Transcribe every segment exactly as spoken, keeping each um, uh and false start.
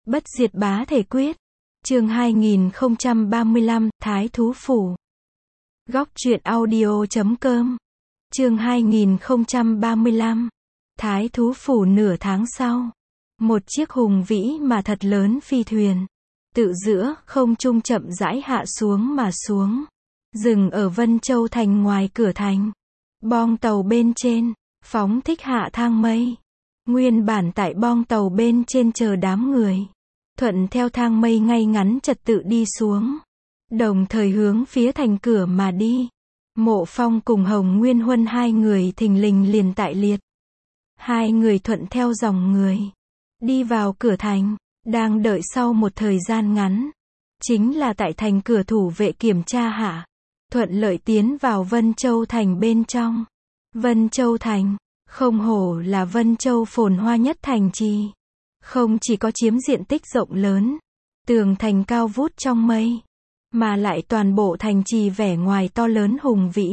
Bất diệt bá thể quyết. Chương hai nghìn không trăm ba mươi lăm, Thái thú phủ. Góc truyện audio chấm com. Chương hai nghìn không trăm ba mươi lăm. Thái thú phủ. Nửa tháng sau, một chiếc hùng vĩ mà thật lớn phi thuyền, tự giữa không trung chậm rãi hạ xuống mà xuống, dừng ở Vân Châu thành ngoài cửa thành. Bong tàu bên trên, phóng thích hạ thang mây. Nguyên bản tại bong tàu bên trên chờ đám người, thuận theo thang mây ngay ngắn trật tự đi xuống, đồng thời hướng phía thành cửa mà đi. Mộ Phong cùng Hồng Nguyên Huân hai người thình lình liền tại liệt. Hai người thuận theo dòng người, đi vào cửa thành, đang đợi sau một thời gian ngắn, chính là tại thành cửa thủ vệ kiểm tra hạ, thuận lợi tiến vào Vân Châu thành bên trong. Vân Châu thành, không hổ là Vân Châu phồn hoa nhất thành trì. Không chỉ có chiếm diện tích rộng lớn, tường thành cao vút trong mây, mà lại toàn bộ thành trì vẻ ngoài to lớn hùng vĩ,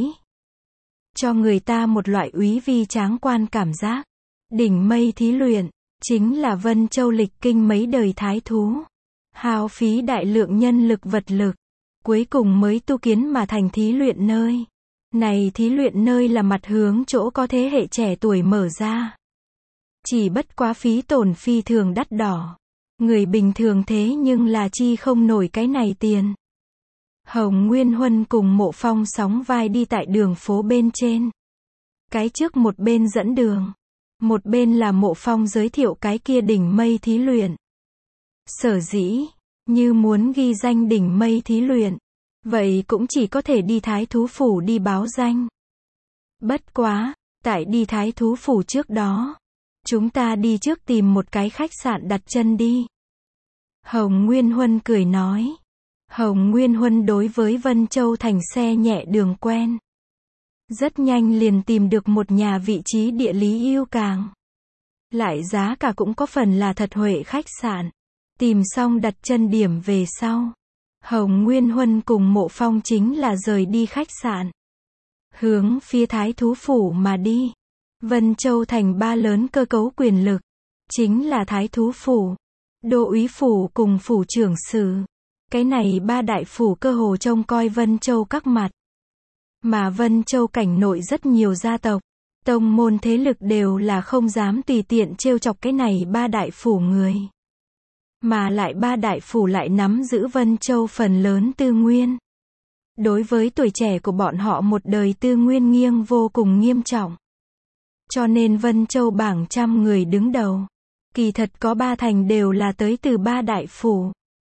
cho người ta một loại úy vi tráng quan cảm giác. Đỉnh mây thí luyện, chính là Vân Châu lịch kinh mấy đời thái thú, hao phí đại lượng nhân lực vật lực, cuối cùng mới tu kiến mà thành thí luyện nơi. Này thí luyện nơi là mặt hướng chỗ có thế hệ trẻ tuổi mở ra. Chỉ bất quá phí tổn phi thường đắt đỏ. Người bình thường thế nhưng là chi không nổi cái này tiền. Hồng Nguyên Huân cùng Mộ Phong sóng vai đi tại đường phố bên trên. Cái trước một bên dẫn đường, một bên là Mộ Phong giới thiệu cái kia đỉnh mây thí luyện. Sở dĩ, như muốn ghi danh đỉnh mây thí luyện, vậy cũng chỉ có thể đi Thái thú phủ đi báo danh. Bất quá, tại đi Thái thú phủ trước đó, chúng ta đi trước tìm một cái khách sạn đặt chân đi. Hồng Nguyên Huân cười nói. Hồng Nguyên Huân đối với Vân Châu thành xe nhẹ đường quen, rất nhanh liền tìm được một nhà vị trí địa lý ưu càng, lại giá cả cũng có phần là thật huệ khách sạn. Tìm xong đặt chân điểm về sau, Hồng Nguyên Huân cùng Mộ Phong chính là rời đi khách sạn, hướng phía Thái thú phủ mà đi. Vân Châu thành ba lớn cơ cấu quyền lực, chính là Thái thú phủ, đô úy phủ cùng phủ trưởng sử. Cái này ba đại phủ cơ hồ trông coi Vân Châu các mặt. Mà Vân Châu cảnh nội rất nhiều gia tộc, tông môn thế lực đều là không dám tùy tiện trêu chọc cái này ba đại phủ người. Mà lại ba đại phủ lại nắm giữ Vân Châu phần lớn tư nguyên. Đối với tuổi trẻ của bọn họ một đời tư nguyên nghiêng vô cùng nghiêm trọng. Cho nên Vân Châu bảng trăm người đứng đầu, kỳ thật có ba thành đều là tới từ ba đại phủ.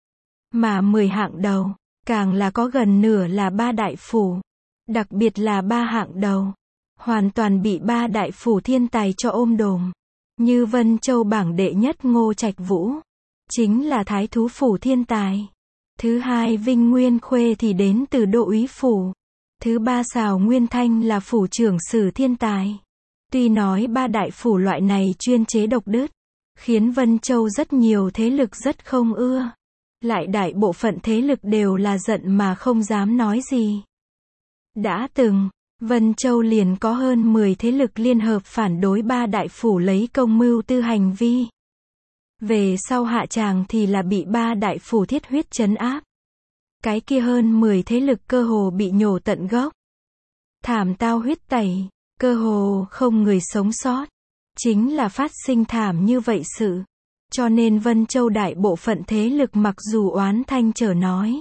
Mà mười hạng đầu, càng là có gần nửa là ba đại phủ. Đặc biệt là ba hạng đầu, hoàn toàn bị ba đại phủ thiên tài cho ôm đồm. Như Vân Châu bảng đệ nhất Ngô Trạch Vũ, chính là Thái thú phủ thiên tài. Thứ hai Vinh Nguyên Khuê thì đến từ đô úy phủ. Thứ ba Sào Nguyên Thanh là phủ trưởng sử thiên tài. Tuy nói ba đại phủ loại này chuyên chế độc đứt, khiến Vân Châu rất nhiều thế lực rất không ưa. Lại đại bộ phận thế lực đều là giận mà không dám nói gì. Đã từng, Vân Châu liền có hơn mười thế lực liên hợp phản đối ba đại phủ lấy công mưu tư hành vi. Về sau hạ tràng thì là bị ba đại phủ thiết huyết trấn áp. Cái kia hơn mười thế lực cơ hồ bị nhổ tận gốc. Thảm tao huyết tẩy, cơ hồ không người sống sót. Chính là phát sinh thảm như vậy sự. Cho nên Vân Châu đại bộ phận thế lực mặc dù oán thanh trở nói,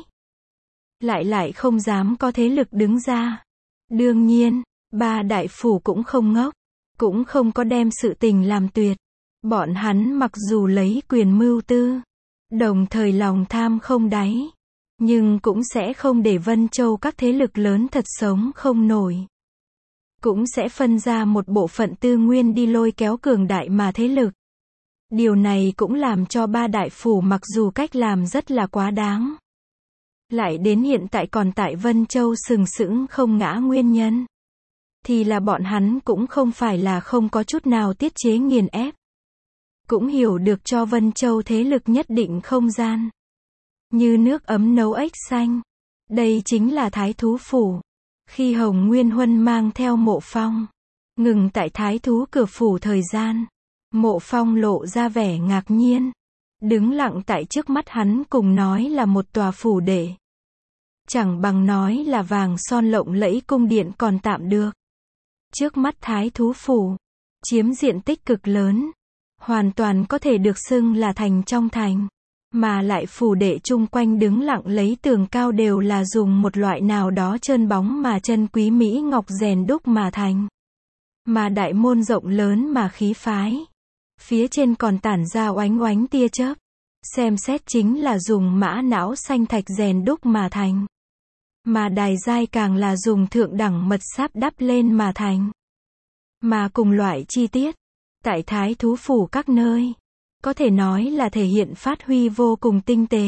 lại lại không dám có thế lực đứng ra. Đương nhiên, ba đại phủ cũng không ngốc, cũng không có đem sự tình làm tuyệt. Bọn hắn mặc dù lấy quyền mưu tư, đồng thời lòng tham không đáy, nhưng cũng sẽ không để Vân Châu các thế lực lớn thật sống không nổi. Cũng sẽ phân ra một bộ phận tư nguyên đi lôi kéo cường đại mà thế lực. Điều này cũng làm cho ba đại phủ mặc dù cách làm rất là quá đáng, lại đến hiện tại còn tại Vân Châu sừng sững không ngã nguyên nhân, thì là bọn hắn cũng không phải là không có chút nào tiết chế nghiền ép. Cũng hiểu được cho Vân Châu thế lực nhất định không gian. Như nước ấm nấu ếch xanh. Đây chính là Thái thú phủ. Khi Hồng Nguyên Huân mang theo Mộ Phong, ngừng tại Thái thú cửa phủ thời gian, Mộ Phong lộ ra vẻ ngạc nhiên. đứng lặng tại trước mắt hắn cùng nói là một tòa phủ đệ. Chẳng bằng nói là vàng son lộng lẫy cung điện còn tạm được. Trước mắt thái thú phủ, chiếm diện tích cực lớn, hoàn toàn có thể được xưng là thành trong thành. Mà lại phủ đệ chung quanh đứng lặng lấy tường cao đều là dùng một loại nào đó trơn bóng mà chân quý mỹ ngọc rèn đúc mà thành. Mà đại môn rộng lớn mà khí phái. Phía trên còn tản ra oánh oánh tia chớp. Xem xét chính là dùng mã não xanh thạch rèn đúc mà thành. Mà đài giai càng là dùng thượng đẳng mật sáp đắp lên mà thành. Mà cùng loại chi tiết, tại thái thú phủ các nơi, có thể nói là thể hiện phát huy vô cùng tinh tế.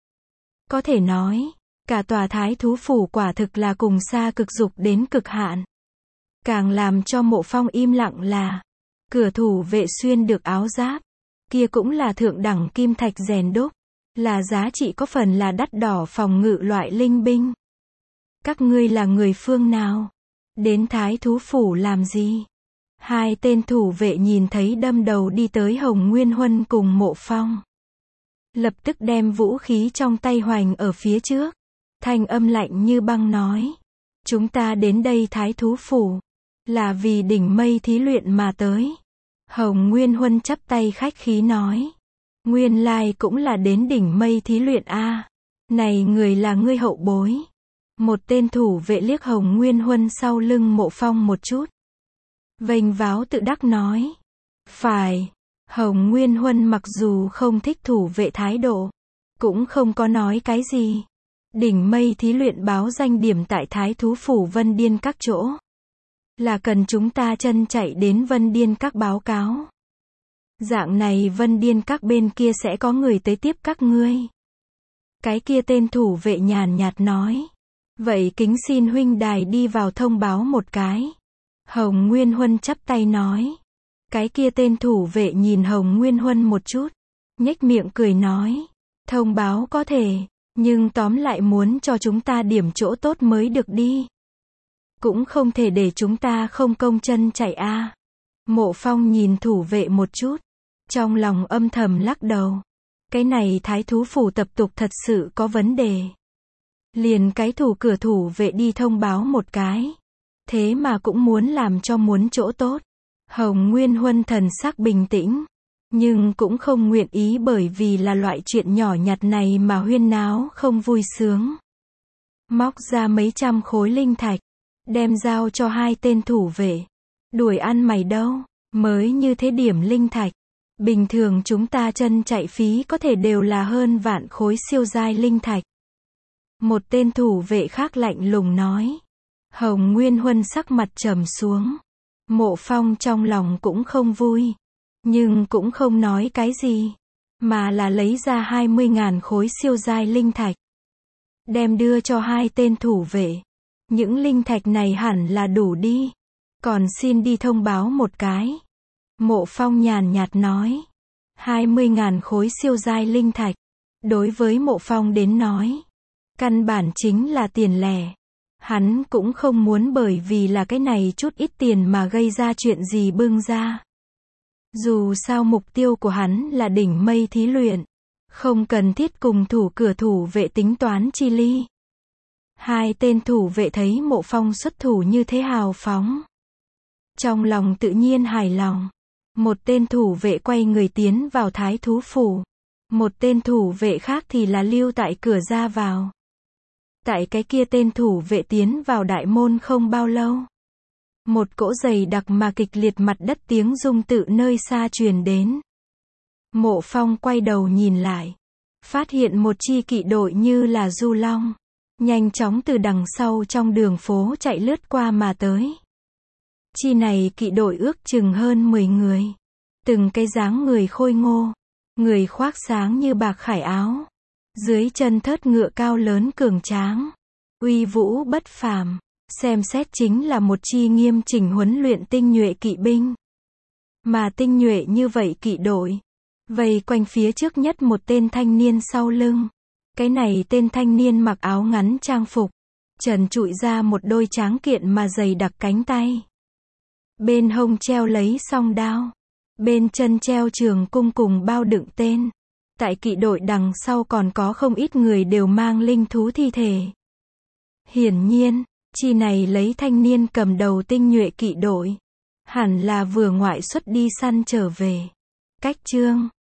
Có thể nói, cả tòa thái thú phủ quả thực là cùng xa cực dục đến cực hạn. Càng làm cho Mộ Phong im lặng là, cửa thủ vệ xuyên được áo giáp, kia cũng là thượng đẳng kim thạch rèn đúc, là giá trị có phần là đắt đỏ phòng ngự loại linh binh. Các ngươi là người phương nào? Đến thái thú phủ làm gì? Hai tên thủ vệ nhìn thấy đâm đầu đi tới Hồng Nguyên Huân cùng Mộ Phong. Lập tức đem vũ khí trong tay hoành ở phía trước. Thanh âm lạnh như băng nói. Chúng ta đến đây thái thú phủ. Là vì đỉnh mây thí luyện mà tới. Hồng Nguyên Huân chắp tay khách khí nói. Nguyên lai cũng là đến đỉnh mây thí luyện a. Này người là ngươi hậu bối. Một tên thủ vệ liếc Hồng Nguyên Huân sau lưng Mộ Phong một chút. Vênh váo tự đắc nói. Phải. Hồng Nguyên Huân mặc dù không thích thủ vệ thái độ, cũng không có nói cái gì. Đỉnh mây thí luyện báo danh điểm tại thái thú phủ Vân Điên các chỗ. Là cần chúng ta chân chạy đến Vân Điên các báo cáo. Dạng này Vân Điên các bên kia sẽ có người tới tiếp các ngươi. Cái kia tên thủ vệ nhàn nhạt nói. Vậy kính xin huynh đài đi vào thông báo một cái. Hồng Nguyên Huân chắp tay nói. Cái kia tên thủ vệ nhìn Hồng Nguyên Huân một chút. Nhếch miệng cười nói. Thông báo có thể, nhưng tóm lại muốn cho chúng ta điểm chỗ tốt mới được đi. Cũng không thể để chúng ta không công chân chạy a. À. Mộ Phong nhìn thủ vệ một chút. Trong lòng âm thầm lắc đầu. Cái này thái thú phủ tập tục thật sự có vấn đề. Liền cái thủ cửa thủ vệ đi thông báo một cái. Thế mà cũng muốn làm cho muốn chỗ tốt. Hồng Nguyên Huân thần sắc bình tĩnh. Nhưng cũng không nguyện ý bởi vì là loại chuyện nhỏ nhặt này mà huyên náo không vui sướng. Móc ra mấy trăm khối linh thạch. Đem giao cho hai tên thủ vệ. Đuổi ăn mày đâu. Mới như thế điểm linh thạch. Bình thường chúng ta chân chạy phí có thể đều là hơn vạn khối siêu giai linh thạch. Một tên thủ vệ khác lạnh lùng nói. Hồng Nguyên Huân sắc mặt trầm xuống. Mộ Phong trong lòng cũng không vui. Nhưng cũng không nói cái gì. Mà là lấy ra hai mươi ngàn khối siêu giai linh thạch. Đem đưa cho hai tên thủ vệ. Những linh thạch này hẳn là đủ đi. Còn xin đi thông báo một cái. Mộ Phong nhàn nhạt nói. hai mươi ngàn khối siêu giai linh thạch. Đối với Mộ Phong đến nói. Căn bản chính là tiền lẻ. Hắn cũng không muốn bởi vì là cái này chút ít tiền mà gây ra chuyện gì bưng ra. Dù sao mục tiêu của hắn là đỉnh mây thí luyện. Không cần thiết cùng thủ cửa thủ vệ tính toán chi ly. Hai tên thủ vệ thấy Mộ Phong xuất thủ như thế hào phóng. Trong lòng tự nhiên hài lòng. Một tên thủ vệ quay người tiến vào thái thú phủ. Một tên thủ vệ khác thì là lưu tại cửa ra vào. Tại cái kia tên thủ vệ tiến vào đại môn không bao lâu. Một cỗ dày đặc mà kịch liệt mặt đất tiếng rung tự nơi xa truyền đến. Mộ Phong quay đầu nhìn lại. Phát hiện một chi kỵ đội như là du long. Nhanh chóng từ đằng sau trong đường phố chạy lướt qua mà tới. Chi này kỵ đội ước chừng hơn mười người. Từng cái dáng người khôi ngô. Người khoác sáng như bạc khải áo. Dưới chân thớt ngựa cao lớn cường tráng. Uy vũ bất phàm. Xem xét chính là một chi nghiêm chỉnh huấn luyện tinh nhuệ kỵ binh. Mà tinh nhuệ như vậy kỵ đội. Vây quanh phía trước nhất một tên thanh niên sau lưng. Cái này tên thanh niên mặc áo ngắn trang phục. Trần trụi ra một đôi tráng kiện mà dày đặc cánh tay. Bên hông treo lấy song đao. Bên chân treo trường cung cùng bao đựng tên. Tại kỵ đội đằng sau còn có không ít người đều mang linh thú thi thể. Hiển nhiên, chi này lấy thanh niên cầm đầu tinh nhuệ kỵ đội. Hẳn là vừa ngoại xuất đi săn trở về. Cách chương